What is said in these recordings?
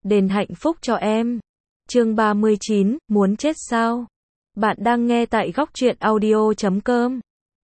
đền hạnh phúc cho em. Chương 39, muốn chết sao? Bạn đang nghe tại góc truyện audio.com.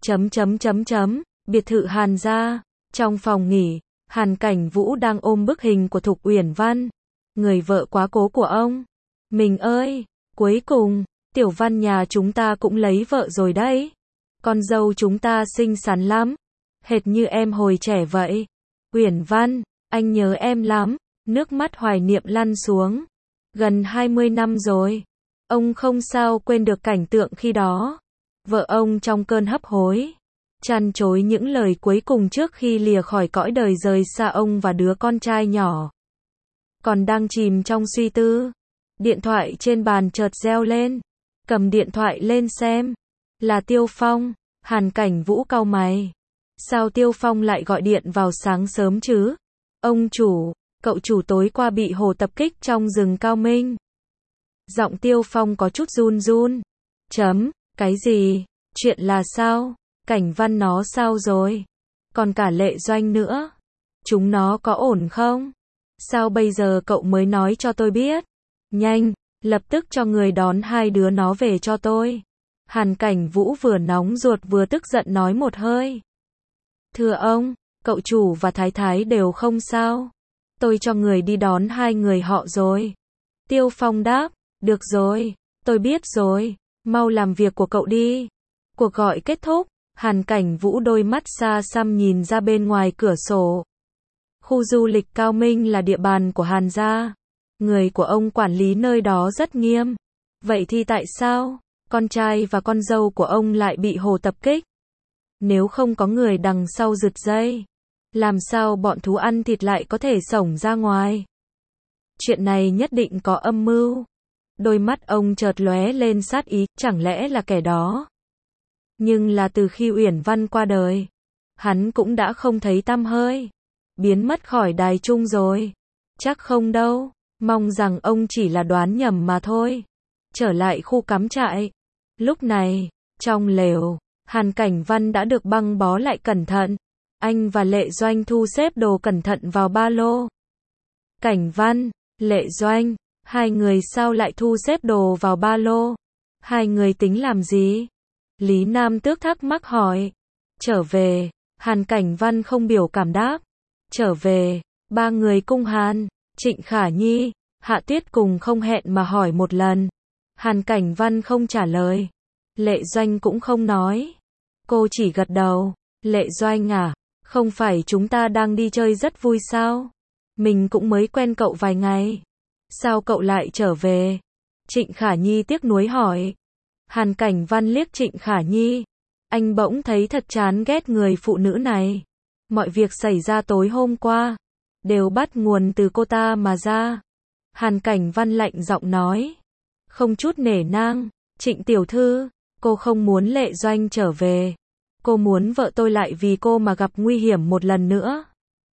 Biệt thự Hàn gia. Trong phòng nghỉ, Hàn Cảnh Vũ đang ôm bức hình của Thục Uyển Văn, người vợ quá cố của ông. Mình ơi, cuối cùng, Tiểu Văn nhà chúng ta cũng lấy vợ rồi đấy. Con dâu chúng ta xinh xắn lắm, hệt như em hồi trẻ vậy. Uyển Văn, anh nhớ em lắm. Nước mắt hoài niệm lăn xuống. Gần 20 năm rồi, ông không sao quên được cảnh tượng khi đó. Vợ ông trong cơn hấp hối, trăn trối những lời cuối cùng trước khi lìa khỏi cõi đời rời xa ông và đứa con trai nhỏ. Còn đang chìm trong suy tư, điện thoại trên bàn chợt reo lên. Cầm điện thoại lên xem, là Tiêu Phong. Hàn Cảnh Vũ cau mày. Sao Tiêu Phong lại gọi điện vào sáng sớm chứ? Ông chủ, cậu chủ tối qua bị hổ tập kích trong rừng Cao Minh. Giọng Tiêu Phong có chút run run. Cái gì? Chuyện là sao? Cảnh Văn nó sao rồi? Còn cả Lệ Doanh nữa. Chúng nó có ổn không? Sao bây giờ cậu mới nói cho tôi biết? Nhanh, lập tức cho người đón hai đứa nó về cho tôi. Hàn Cảnh Vũ vừa nóng ruột vừa tức giận nói một hơi. Thưa ông, cậu chủ và thái thái đều không sao. Tôi cho người đi đón hai người họ rồi. Tiêu Phong đáp, được rồi, tôi biết rồi, mau làm việc của cậu đi. Cuộc gọi kết thúc, Hàn Cảnh Vũ đôi mắt xa xăm nhìn ra bên ngoài cửa sổ. Khu du lịch Cao Minh là địa bàn của Hàn gia. Người của ông quản lý nơi đó rất nghiêm. Vậy thì tại sao con trai và con dâu của ông lại bị hổ tập kích? Nếu không có người đằng sau giật dây, làm sao bọn thú ăn thịt lại có thể xổng ra ngoài? Chuyện này nhất định có âm mưu. Đôi mắt ông chợt lóe lên sát ý, chẳng lẽ là kẻ đó? Nhưng là từ khi Uyển Văn qua đời, hắn cũng đã không thấy tăm hơi, biến mất khỏi đài chung rồi. Chắc không đâu, mong rằng ông chỉ là đoán nhầm mà thôi. Trở lại khu cắm trại. Lúc này, trong lều, Hàn Cảnh Văn đã được băng bó lại cẩn thận. Anh và Lệ Doanh thu xếp đồ cẩn thận vào ba lô. Cảnh Văn, Lệ Doanh, hai người sao lại thu xếp đồ vào ba lô? Hai người tính làm gì? Lý Nam Tước thắc mắc hỏi. Trở về, Hàn Cảnh Văn không biểu cảm đáp. Trở về, ba người cung Hàn, Trịnh Khả Nhi, Hạ Tuyết cùng không hẹn mà hỏi một lần. Hàn Cảnh Văn không trả lời. Lệ Doanh cũng không nói. Cô chỉ gật đầu. Lệ Doanh à, không phải chúng ta đang đi chơi rất vui sao? Mình cũng mới quen cậu vài ngày. Sao cậu lại trở về? Trịnh Khả Nhi tiếc nuối hỏi. Hàn Cảnh Văn liếc Trịnh Khả Nhi. Anh bỗng thấy thật chán ghét người phụ nữ này. Mọi việc xảy ra tối hôm qua đều bắt nguồn từ cô ta mà ra. Hàn Cảnh Văn lạnh giọng nói, không chút nể nang. Trịnh tiểu thư, cô không muốn Lệ Doanh trở về. Cô muốn vợ tôi lại vì cô mà gặp nguy hiểm một lần nữa.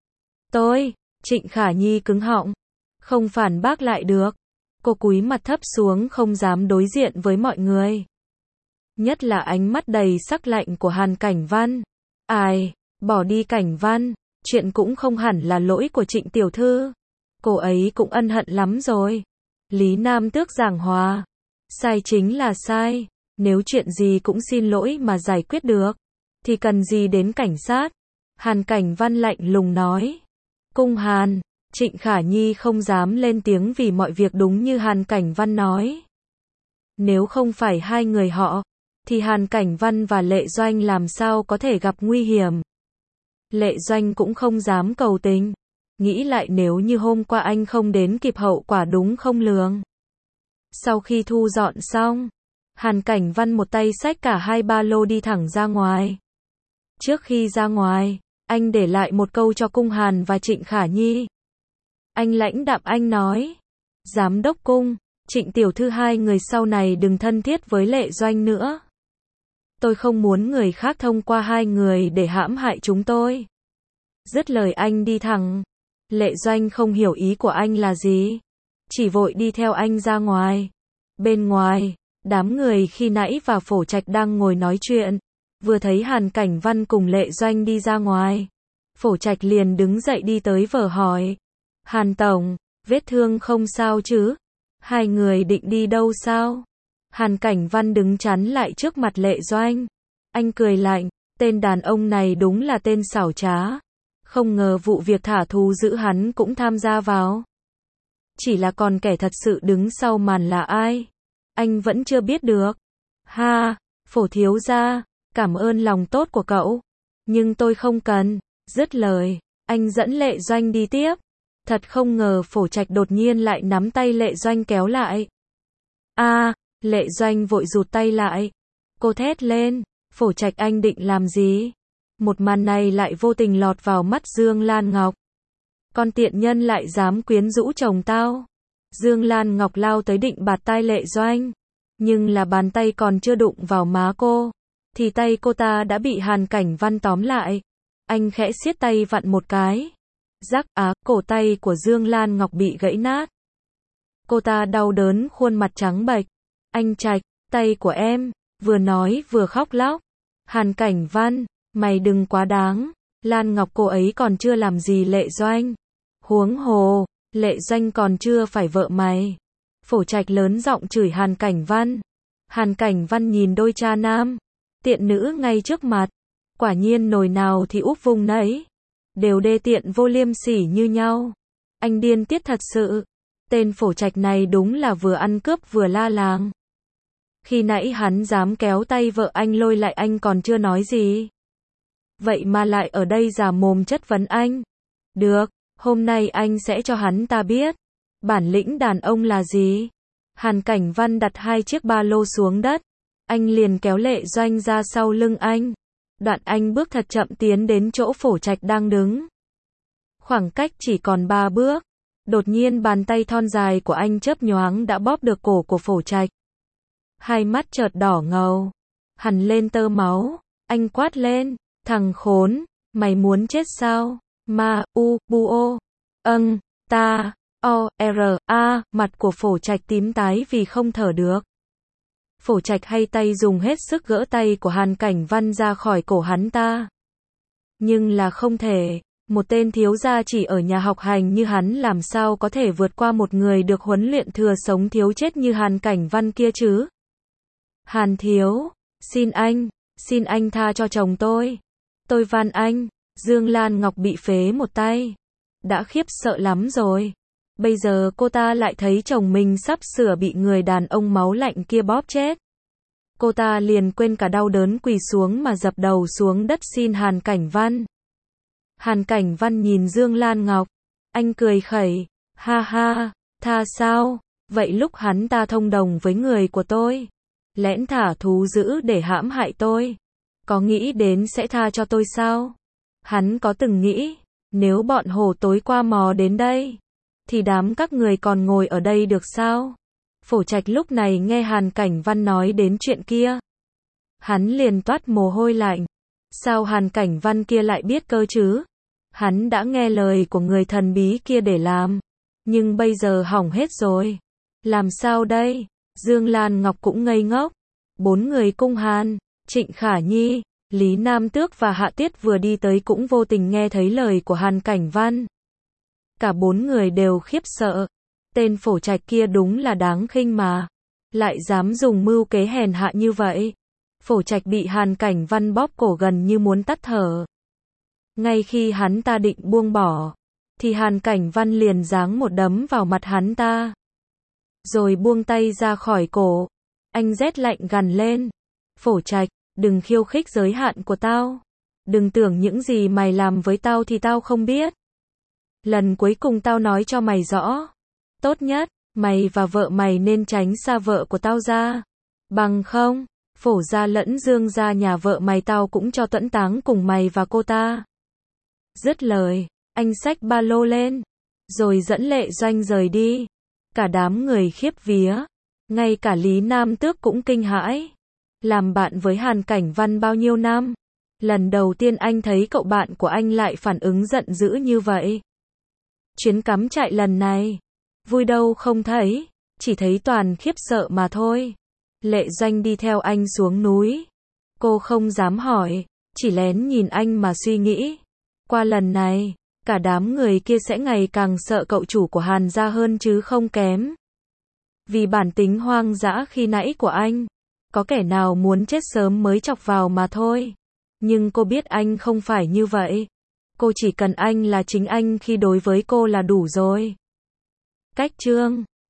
Trịnh Khả Nhi cứng họng, không phản bác lại được. Cô cúi mặt thấp xuống không dám đối diện với mọi người. Nhất là ánh mắt đầy sắc lạnh của Hàn Cảnh Văn. Ai, bỏ đi Cảnh Văn, chuyện cũng không hẳn là lỗi của Trịnh tiểu thư. Cô ấy cũng ân hận lắm rồi. Lý Nam Tước giảng hòa. Sai chính là sai. Nếu chuyện gì cũng xin lỗi mà giải quyết được, thì cần gì đến cảnh sát? Hàn Cảnh Văn lạnh lùng nói. Cung Hàn, Trịnh Khả Nhi không dám lên tiếng vì mọi việc đúng như Hàn Cảnh Văn nói. Nếu không phải hai người họ, thì Hàn Cảnh Văn và Lệ Doanh làm sao có thể gặp nguy hiểm? Lệ Doanh cũng không dám cầu tình. Nghĩ lại nếu như hôm qua anh không đến kịp hậu quả đúng không lường. Sau khi thu dọn xong, Hàn Cảnh Văn một tay xách cả hai ba lô đi thẳng ra ngoài. Trước khi ra ngoài, anh để lại một câu cho Cung Hàn và Trịnh Khả Nhi. Anh lãnh đạm anh nói, Giám đốc Cung, Trịnh tiểu thư hai người sau này đừng thân thiết với Lệ Doanh nữa. Tôi không muốn người khác thông qua hai người để hãm hại chúng tôi. Dứt lời anh đi thẳng. Lệ Doanh không hiểu ý của anh là gì, chỉ vội đi theo anh ra ngoài. Bên ngoài, đám người khi nãy và Phổ Trạch đang ngồi nói chuyện. Vừa thấy Hàn Cảnh Văn cùng Lệ Doanh đi ra ngoài, Phổ Trạch liền đứng dậy đi tới vờ hỏi. Hàn tổng, Vết thương không sao chứ? Hai người định đi đâu sao? Hàn Cảnh Văn đứng chắn lại trước mặt Lệ Doanh. Anh cười lạnh, tên đàn ông này đúng là tên xảo trá. Không ngờ vụ việc thả thú dữ hắn cũng tham gia vào. Chỉ là còn kẻ thật sự đứng sau màn là ai? Anh vẫn chưa biết được. Ha, Phổ thiếu gia, cảm ơn lòng tốt của cậu. Nhưng tôi không cần. Dứt lời, anh dẫn Lệ Doanh đi tiếp. Thật không ngờ Phổ Trạch đột nhiên lại nắm tay Lệ Doanh kéo lại. Lệ Doanh vội rụt tay lại. Cô thét lên, Phổ Trạch anh định làm gì? Một màn này lại vô tình lọt vào mắt Dương Lan Ngọc. Con tiện nhân lại dám quyến rũ chồng tao. Dương Lan Ngọc lao tới định bạt tai Lệ Doanh. Nhưng là bàn tay còn chưa đụng vào má cô. Thì tay cô ta đã bị Hàn Cảnh Văn tóm lại. Anh khẽ siết tay vặn một cái. Rắc cổ tay của Dương Lan Ngọc bị gãy nát. Cô ta đau đớn khuôn mặt trắng bệch. Anh Trạch, tay của em, vừa nói vừa khóc lóc. Hàn Cảnh Văn, mày đừng quá đáng. Lan Ngọc cô ấy còn chưa làm gì Lệ Doanh. Huống hồ, Lệ Doanh còn chưa phải vợ mày. Phổ Trạch lớn giọng chửi Hàn Cảnh Văn. Hàn Cảnh Văn nhìn đôi cha nam, tiện nữ ngay trước mặt. Quả nhiên nồi nào thì úp vung nấy. Đều đê tiện vô liêm sỉ như nhau. Anh điên tiết thật sự. Tên Phổ Trạch này đúng là vừa ăn cướp vừa la làng. Khi nãy hắn dám kéo tay vợ anh lôi lại anh còn chưa nói gì. Vậy mà lại ở đây giả mồm chất vấn anh. Được, hôm nay anh sẽ cho hắn ta biết. Bản lĩnh đàn ông là gì? Hàn Cảnh Văn đặt hai chiếc ba lô xuống đất. Anh liền kéo Lệ Doanh ra sau lưng anh. Đoạn anh bước thật chậm tiến đến chỗ Phổ Trạch đang đứng. Khoảng cách chỉ còn 3 bước. Đột nhiên bàn tay thon dài của anh chớp nhoáng đã bóp được cổ của Phổ Trạch. Hai mắt chợt đỏ ngầu, hằn lên tơ máu. Anh quát lên, thằng khốn, mày muốn chết sao? Bu ta, mặt của Phổ Trạch tím tái vì không thở được. Phổ Trạch hay tay dùng hết sức gỡ tay của Hàn Cảnh Văn ra khỏi cổ hắn ta. Nhưng là không thể, một tên thiếu gia chỉ ở nhà học hành như hắn làm sao có thể vượt qua một người được huấn luyện thừa sống thiếu chết như Hàn Cảnh Văn kia chứ? Hàn thiếu, xin anh tha cho chồng tôi. Tôi van anh. Dương Lan Ngọc bị phế một tay. Đã khiếp sợ lắm rồi. Bây giờ cô ta lại thấy chồng mình sắp sửa bị người đàn ông máu lạnh kia bóp chết. Cô ta liền quên cả đau đớn quỳ xuống mà dập đầu xuống đất xin Hàn Cảnh Văn. Hàn Cảnh Văn nhìn Dương Lan Ngọc. Anh cười khẩy. Ha ha, tha sao? Vậy lúc hắn ta thông đồng với người của tôi, lén thả thú dữ để hãm hại tôi, có nghĩ đến sẽ tha cho tôi sao? Hắn có từng nghĩ, nếu bọn hổ tối qua mò đến đây, thì đám các người còn ngồi ở đây được sao? Phổ Trạch lúc này nghe Hàn Cảnh Văn nói đến chuyện kia. Hắn liền toát mồ hôi lạnh. Sao Hàn Cảnh Văn kia lại biết cơ chứ? Hắn đã nghe lời của người thần bí kia để làm. Nhưng bây giờ hỏng hết rồi. Làm sao đây? Dương Lan Ngọc cũng ngây ngốc. 4 người cung Hàn, Trịnh Khả Nhi, Lý Nam Tước và Hạ Tiết vừa đi tới cũng vô tình nghe thấy lời của Hàn Cảnh Văn. Cả 4 người đều khiếp sợ. Tên Phổ Trạch kia đúng là đáng khinh mà. Lại dám dùng mưu kế hèn hạ như vậy. Phổ Trạch bị Hàn Cảnh Văn bóp cổ gần như muốn tắt thở. Ngay khi hắn ta định buông bỏ, thì Hàn Cảnh Văn liền giáng một đấm vào mặt hắn ta. Rồi buông tay ra khỏi cổ. Anh rét lạnh gằn lên. Phổ Trạch, đừng khiêu khích giới hạn của tao. Đừng tưởng những gì mày làm với tao thì tao không biết. Lần cuối cùng tao nói cho mày rõ. Tốt nhất, mày và vợ mày nên tránh xa vợ của tao ra. Bằng không, Phổ gia lẫn Dương gia nhà vợ mày tao cũng cho tuẫn táng cùng mày và cô ta. Dứt lời, anh xách ba lô lên, rồi dẫn Lệ Doanh rời đi. Cả đám người khiếp vía, ngay cả Lý Nam Tước cũng kinh hãi. Làm bạn với Hàn Cảnh Văn bao nhiêu năm, lần đầu tiên anh thấy cậu bạn của anh lại phản ứng giận dữ như vậy. Chuyến cắm trại lần này, vui đâu không thấy, chỉ thấy toàn khiếp sợ mà thôi. Lệ Doanh đi theo anh xuống núi. Cô không dám hỏi, chỉ lén nhìn anh mà suy nghĩ. Qua lần này, cả đám người kia sẽ ngày càng sợ cậu chủ của Hàn gia hơn chứ không kém. Vì bản tính hoang dã khi nãy của anh, có kẻ nào muốn chết sớm mới chọc vào mà thôi. Nhưng cô biết anh không phải như vậy. Cô chỉ cần anh là chính anh khi đối với cô là đủ rồi. Cách chương